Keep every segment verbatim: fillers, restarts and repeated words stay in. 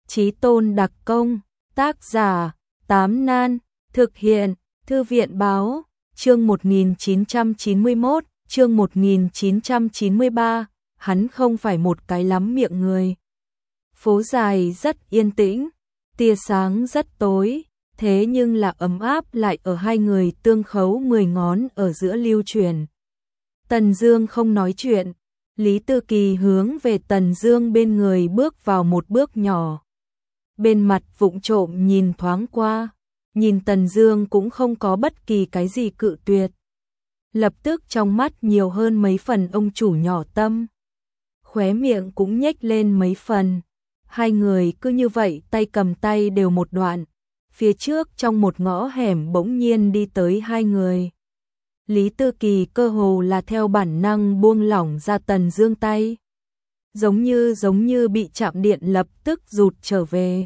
Chí tôn đặc công, tác giả, Tám Nan, thực hiện, Thư viện báo, chương một nghìn chín trăm chín mươi mốt, chương một nghìn chín trăm chín mươi ba, hắn không phải một cái lắm miệng người. Phố dài rất yên tĩnh, tia sáng rất tối, thế nhưng là ấm áp lại ở hai người tương khấu mười ngón ở giữa lưu truyền. Tần Dương không nói chuyện, Lý Tư Kỳ hướng về Tần Dương bên người bước vào một bước nhỏ. Bên mặt vụng trộm nhìn thoáng qua, nhìn Tần Dương cũng không có bất kỳ cái gì cự tuyệt. Lập tức trong mắt nhiều hơn mấy phần ông chủ nhỏ tâm. Khóe miệng cũng nhếch lên mấy phần. Hai người cứ như vậy tay cầm tay đều một đoạn. Phía trước trong một ngõ hẻm bỗng nhiên đi tới hai người. Lý Tư Kỳ cơ hồ là theo bản năng buông lỏng ra Tần Dương tay. Giống như giống như bị chạm điện lập tức rụt trở về.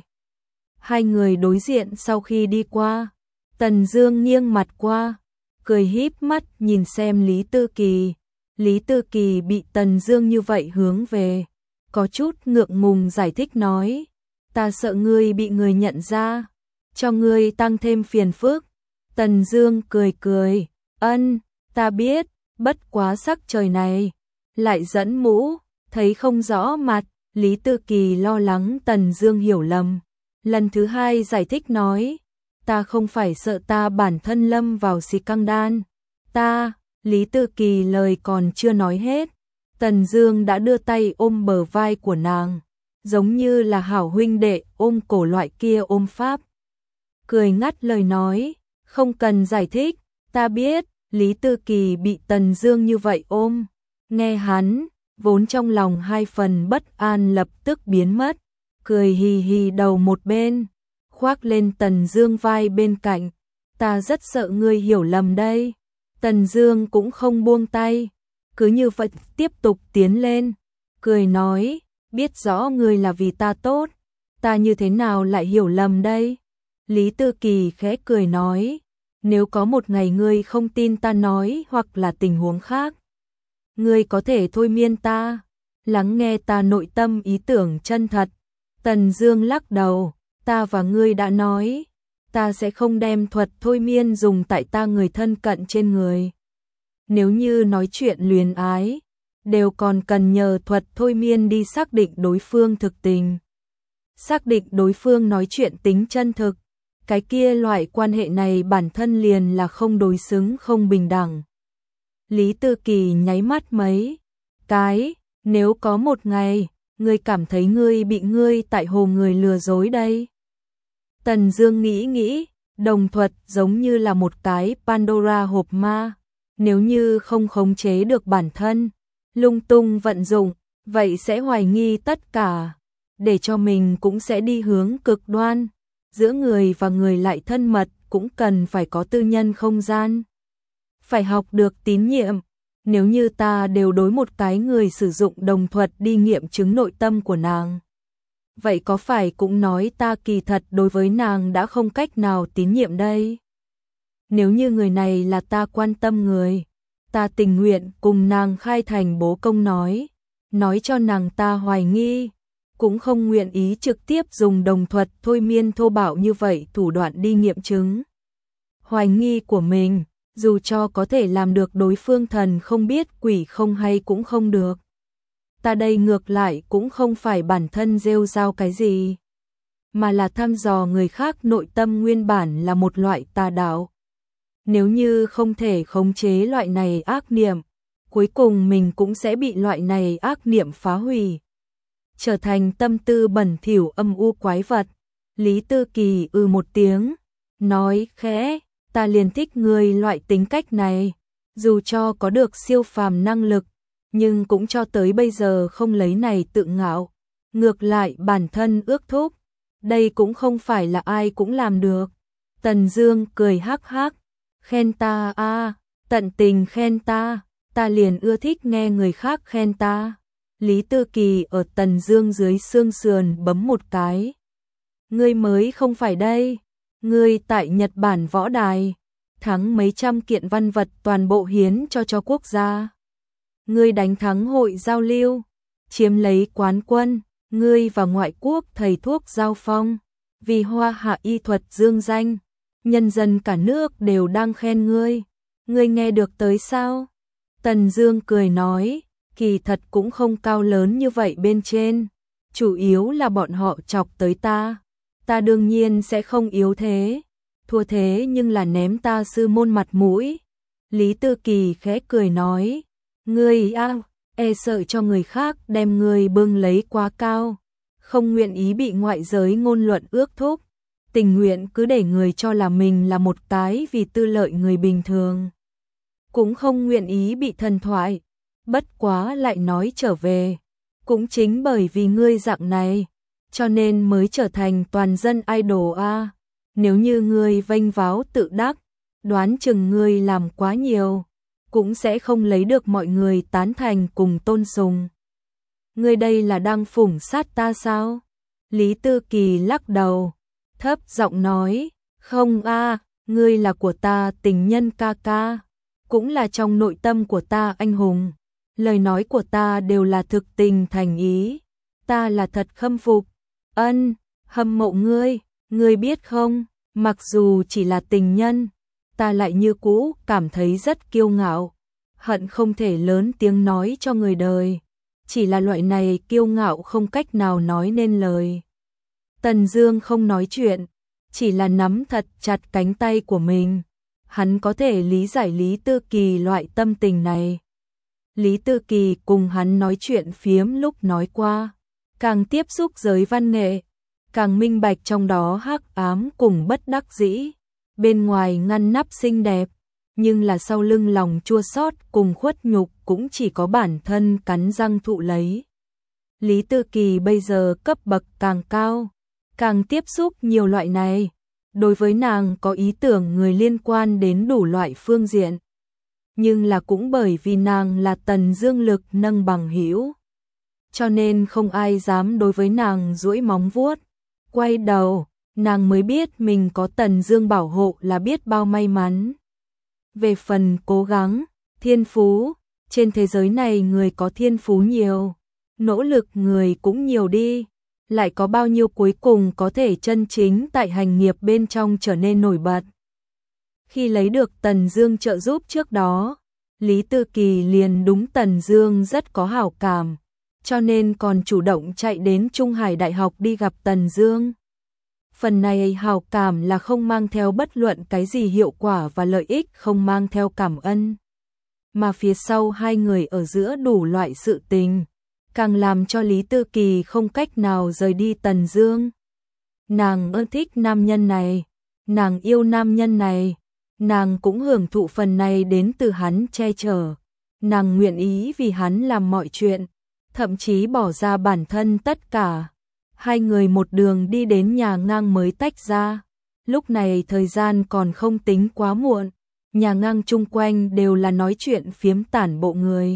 Hai người đối diện sau khi đi qua, Tần Dương nghiêng mặt qua, cười híp mắt nhìn xem Lý Tư Kỳ. Lý Tư Kỳ bị Tần Dương như vậy hướng về, có chút ngượng ngùng giải thích nói, ta sợ ngươi bị người nhận ra, cho ngươi tăng thêm phiền phức. Tần Dương cười cười, ân, ta biết, bất quá sắc trời này, lại dẫn mũ, thấy không rõ mặt. Lý Tư Kỳ lo lắng Tần Dương hiểu lầm. Lần thứ hai giải thích nói, ta không phải sợ ta bản thân lâm vào xì căng đan. Ta, Lý Tư Kỳ lời còn chưa nói hết, Tần Dương đã đưa tay ôm bờ vai của nàng, giống như là hảo huynh đệ ôm cổ loại kia ôm pháp. Cười ngắt lời nói, không cần giải thích, ta biết. Lý Tư Kỳ bị Tần Dương như vậy ôm, nghe hắn, vốn trong lòng hai phần bất an lập tức biến mất, cười hì hì đầu một bên, khoác lên Tần Dương vai bên cạnh, ta rất sợ ngươi hiểu lầm đây. Tần Dương cũng không buông tay, cứ như vậy tiếp tục tiến lên, cười nói, biết rõ ngươi là vì ta tốt, ta như thế nào lại hiểu lầm đây? Lý Tư Kỳ khẽ cười nói, nếu có một ngày ngươi không tin ta nói hoặc là tình huống khác, ngươi có thể thôi miên ta, lắng nghe ta nội tâm ý tưởng chân thật. Tần Dương lắc đầu, ta và ngươi đã nói, ta sẽ không đem thuật thôi miên dùng tại ta người thân cận trên người. Nếu như nói chuyện luyến ái, đều còn cần nhờ thuật thôi miên đi xác định đối phương thực tình. Xác định đối phương nói chuyện tính chân thực, cái kia loại quan hệ này bản thân liền là không đối xứng không bình đẳng. Lý Tư Kỳ nháy mắt mấy cái, nếu có một ngày, ngươi cảm thấy ngươi bị ngươi tại hồ người lừa dối đây. Tần Dương nghĩ nghĩ, đồng thuật giống như là một cái Pandora hộp ma, nếu như không khống chế được bản thân, lung tung vận dụng, vậy sẽ hoài nghi tất cả, để cho mình cũng sẽ đi hướng cực đoan. Giữa người và người lại thân mật cũng cần phải có tư nhân không gian. Phải học được tín nhiệm. Nếu như ta đều đối một cái người sử dụng đồng thuật đi nghiệm chứng nội tâm của nàng, vậy có phải cũng nói ta kỳ thật đối với nàng đã không cách nào tín nhiệm đây? Nếu như người này là ta quan tâm người, ta tình nguyện cùng nàng khai thành bố công nói, nói cho nàng ta hoài nghi, cũng không nguyện ý trực tiếp dùng đồng thuật thôi miên thô bạo như vậy thủ đoạn đi nghiệm chứng hoài nghi của mình, dù cho có thể làm được đối phương thần không biết quỷ không hay cũng không được. Ta đây ngược lại cũng không phải bản thân rêu rao cái gì, mà là thăm dò người khác nội tâm nguyên bản là một loại tà đạo. Nếu như không thể khống chế loại này ác niệm, cuối cùng mình cũng sẽ bị loại này ác niệm phá hủy, trở thành tâm tư bẩn thỉu âm u quái vật. Lý Tư Kỳ ư một tiếng, nói khẽ, ta liền thích người loại tính cách này, dù cho có được siêu phàm năng lực, nhưng cũng cho tới bây giờ không lấy này tự ngạo, ngược lại bản thân ước thúc, đây cũng không phải là ai cũng làm được. Tần Dương cười hắc hắc, khen ta a, à, tận tình khen ta, ta liền ưa thích nghe người khác khen ta. Lý Tư Kỳ ở Tần Dương dưới xương sườn bấm một cái. Ngươi mới không phải đây, ngươi tại Nhật Bản võ đài, thắng mấy trăm kiện văn vật toàn bộ hiến cho cho quốc gia. Ngươi đánh thắng hội giao lưu, chiếm lấy quán quân, ngươi và ngoại quốc thầy thuốc giao phong, vì hoa hạ y thuật dương danh, nhân dân cả nước đều đang khen ngươi, ngươi nghe được tới sao? Tần Dương cười nói, kỳ thật cũng không cao lớn như vậy bên trên, chủ yếu là bọn họ chọc tới ta, ta đương nhiên sẽ không yếu thế, thua thế nhưng là ném ta sư môn mặt mũi. Lý Tư Kỳ khẽ cười nói, ngươi a, e sợ cho người khác đem ngươi bưng lấy quá cao, không nguyện ý bị ngoại giới ngôn luận ước thúc, tình nguyện cứ để người cho là mình là một cái vì tư lợi người bình thường, cũng không nguyện ý bị thần thoại. Bất quá lại nói trở về, cũng chính bởi vì ngươi dạng này, cho nên mới trở thành toàn dân idol a. Nếu như ngươi vênh váo tự đắc, đoán chừng ngươi làm quá nhiều, cũng sẽ không lấy được mọi người tán thành cùng tôn sùng. Ngươi đây là đang phủng sát ta sao? Lý Tư Kỳ lắc đầu, thấp giọng nói, không a, ngươi là của ta tình nhân ca ca, cũng là trong nội tâm của ta anh hùng. Lời nói của ta đều là thực tình thành ý, ta là thật khâm phục, ân, hâm mộ ngươi, ngươi biết không, mặc dù chỉ là tình nhân, ta lại như cũ cảm thấy rất kiêu ngạo, hận không thể lớn tiếng nói cho người đời, chỉ là loại này kiêu ngạo không cách nào nói nên lời. Tần Dương không nói chuyện, chỉ là nắm thật chặt cánh tay của mình, hắn có thể lý giải Lý Tư Kỳ loại tâm tình này. Lý Tư Kỳ cùng hắn nói chuyện phiếm lúc nói qua, càng tiếp xúc giới văn nghệ, càng minh bạch trong đó hắc ám cùng bất đắc dĩ, bên ngoài ngăn nắp xinh đẹp, nhưng là sau lưng lòng chua xót cùng khuất nhục cũng chỉ có bản thân cắn răng thụ lấy. Lý Tư Kỳ bây giờ cấp bậc càng cao, càng tiếp xúc nhiều loại này, đối với nàng có ý tưởng người liên quan đến đủ loại phương diện. Nhưng là cũng bởi vì nàng là Tần Dương lực nâng bằng hữu, cho nên không ai dám đối với nàng duỗi móng vuốt. Quay đầu, nàng mới biết mình có Tần Dương bảo hộ là biết bao may mắn. Về phần cố gắng, thiên phú, trên thế giới này người có thiên phú nhiều, nỗ lực người cũng nhiều đi, lại có bao nhiêu cuối cùng có thể chân chính tại hành nghiệp bên trong trở nên nổi bật. Khi lấy được Tần Dương trợ giúp trước đó, Lý Tư Kỳ liền đúng Tần Dương rất có hảo cảm, cho nên còn chủ động chạy đến Trung Hải Đại học đi gặp Tần Dương. Phần này hảo cảm là không mang theo bất luận cái gì hiệu quả và lợi ích, không mang theo cảm ơn, mà phía sau hai người ở giữa đủ loại sự tình, càng làm cho Lý Tư Kỳ không cách nào rời đi Tần Dương. Nàng ưa thích nam nhân này, nàng yêu nam nhân này, nàng cũng hưởng thụ phần này đến từ hắn che chở, nàng nguyện ý vì hắn làm mọi chuyện, thậm chí bỏ ra bản thân tất cả. Hai người một đường đi đến nhà ngang mới tách ra, lúc này thời gian còn không tính quá muộn, nhà ngang chung quanh đều là nói chuyện phiếm tản bộ người.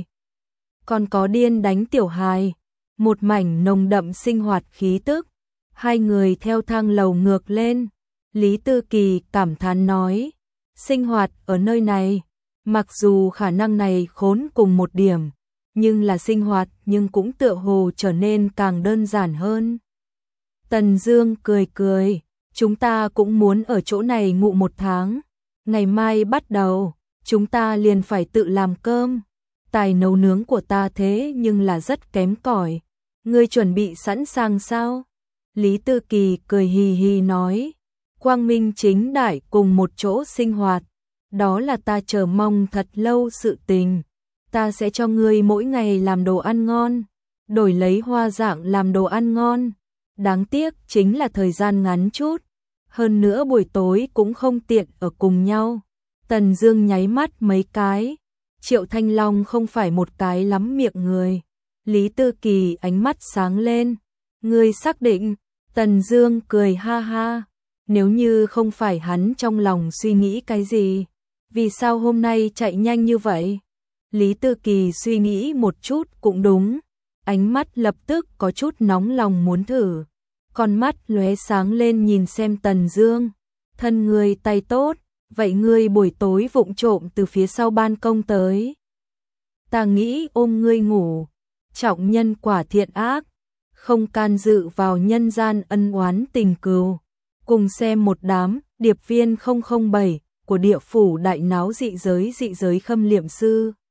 Còn có điên đánh tiểu hài, một mảnh nồng đậm sinh hoạt khí tức, hai người theo thang lầu ngược lên, Lý Tư Kỳ cảm thán nói, sinh hoạt ở nơi này, mặc dù khả năng này khốn cùng một điểm, nhưng là sinh hoạt nhưng cũng tựa hồ trở nên càng đơn giản hơn. Tần Dương cười cười, chúng ta cũng muốn ở chỗ này ngụ một tháng, ngày mai bắt đầu, chúng ta liền phải tự làm cơm, tài nấu nướng của ta thế nhưng là rất kém cỏi, ngươi chuẩn bị sẵn sàng sao? Lý Tư Kỳ cười hì hì nói, quang minh chính đại cùng một chỗ sinh hoạt, đó là ta chờ mong thật lâu sự tình, ta sẽ cho ngươi mỗi ngày làm đồ ăn ngon, đổi lấy hoa dạng làm đồ ăn ngon. Đáng tiếc chính là thời gian ngắn chút, hơn nữa buổi tối cũng không tiện ở cùng nhau. Tần Dương nháy mắt mấy cái, Triệu Thanh Long không phải một cái lắm miệng người. Lý Tư Kỳ ánh mắt sáng lên, ngươi xác định? Tần Dương cười ha ha, nếu như không phải hắn trong lòng suy nghĩ cái gì, vì sao hôm nay chạy nhanh như vậy? Lý Tư Kỳ suy nghĩ một chút cũng đúng. Ánh mắt lập tức có chút nóng lòng muốn thử, con mắt lóe sáng lên nhìn xem Tần Dương, thân ngươi tay tốt, vậy ngươi buổi tối vụng trộm từ phía sau ban công tới, ta nghĩ ôm ngươi ngủ, trọng nhân quả thiện ác, không can dự vào nhân gian ân oán tình cừu. Cùng xem một đám điệp viên không không bảy của địa phủ đại náo dị giới dị giới khâm liệm sư.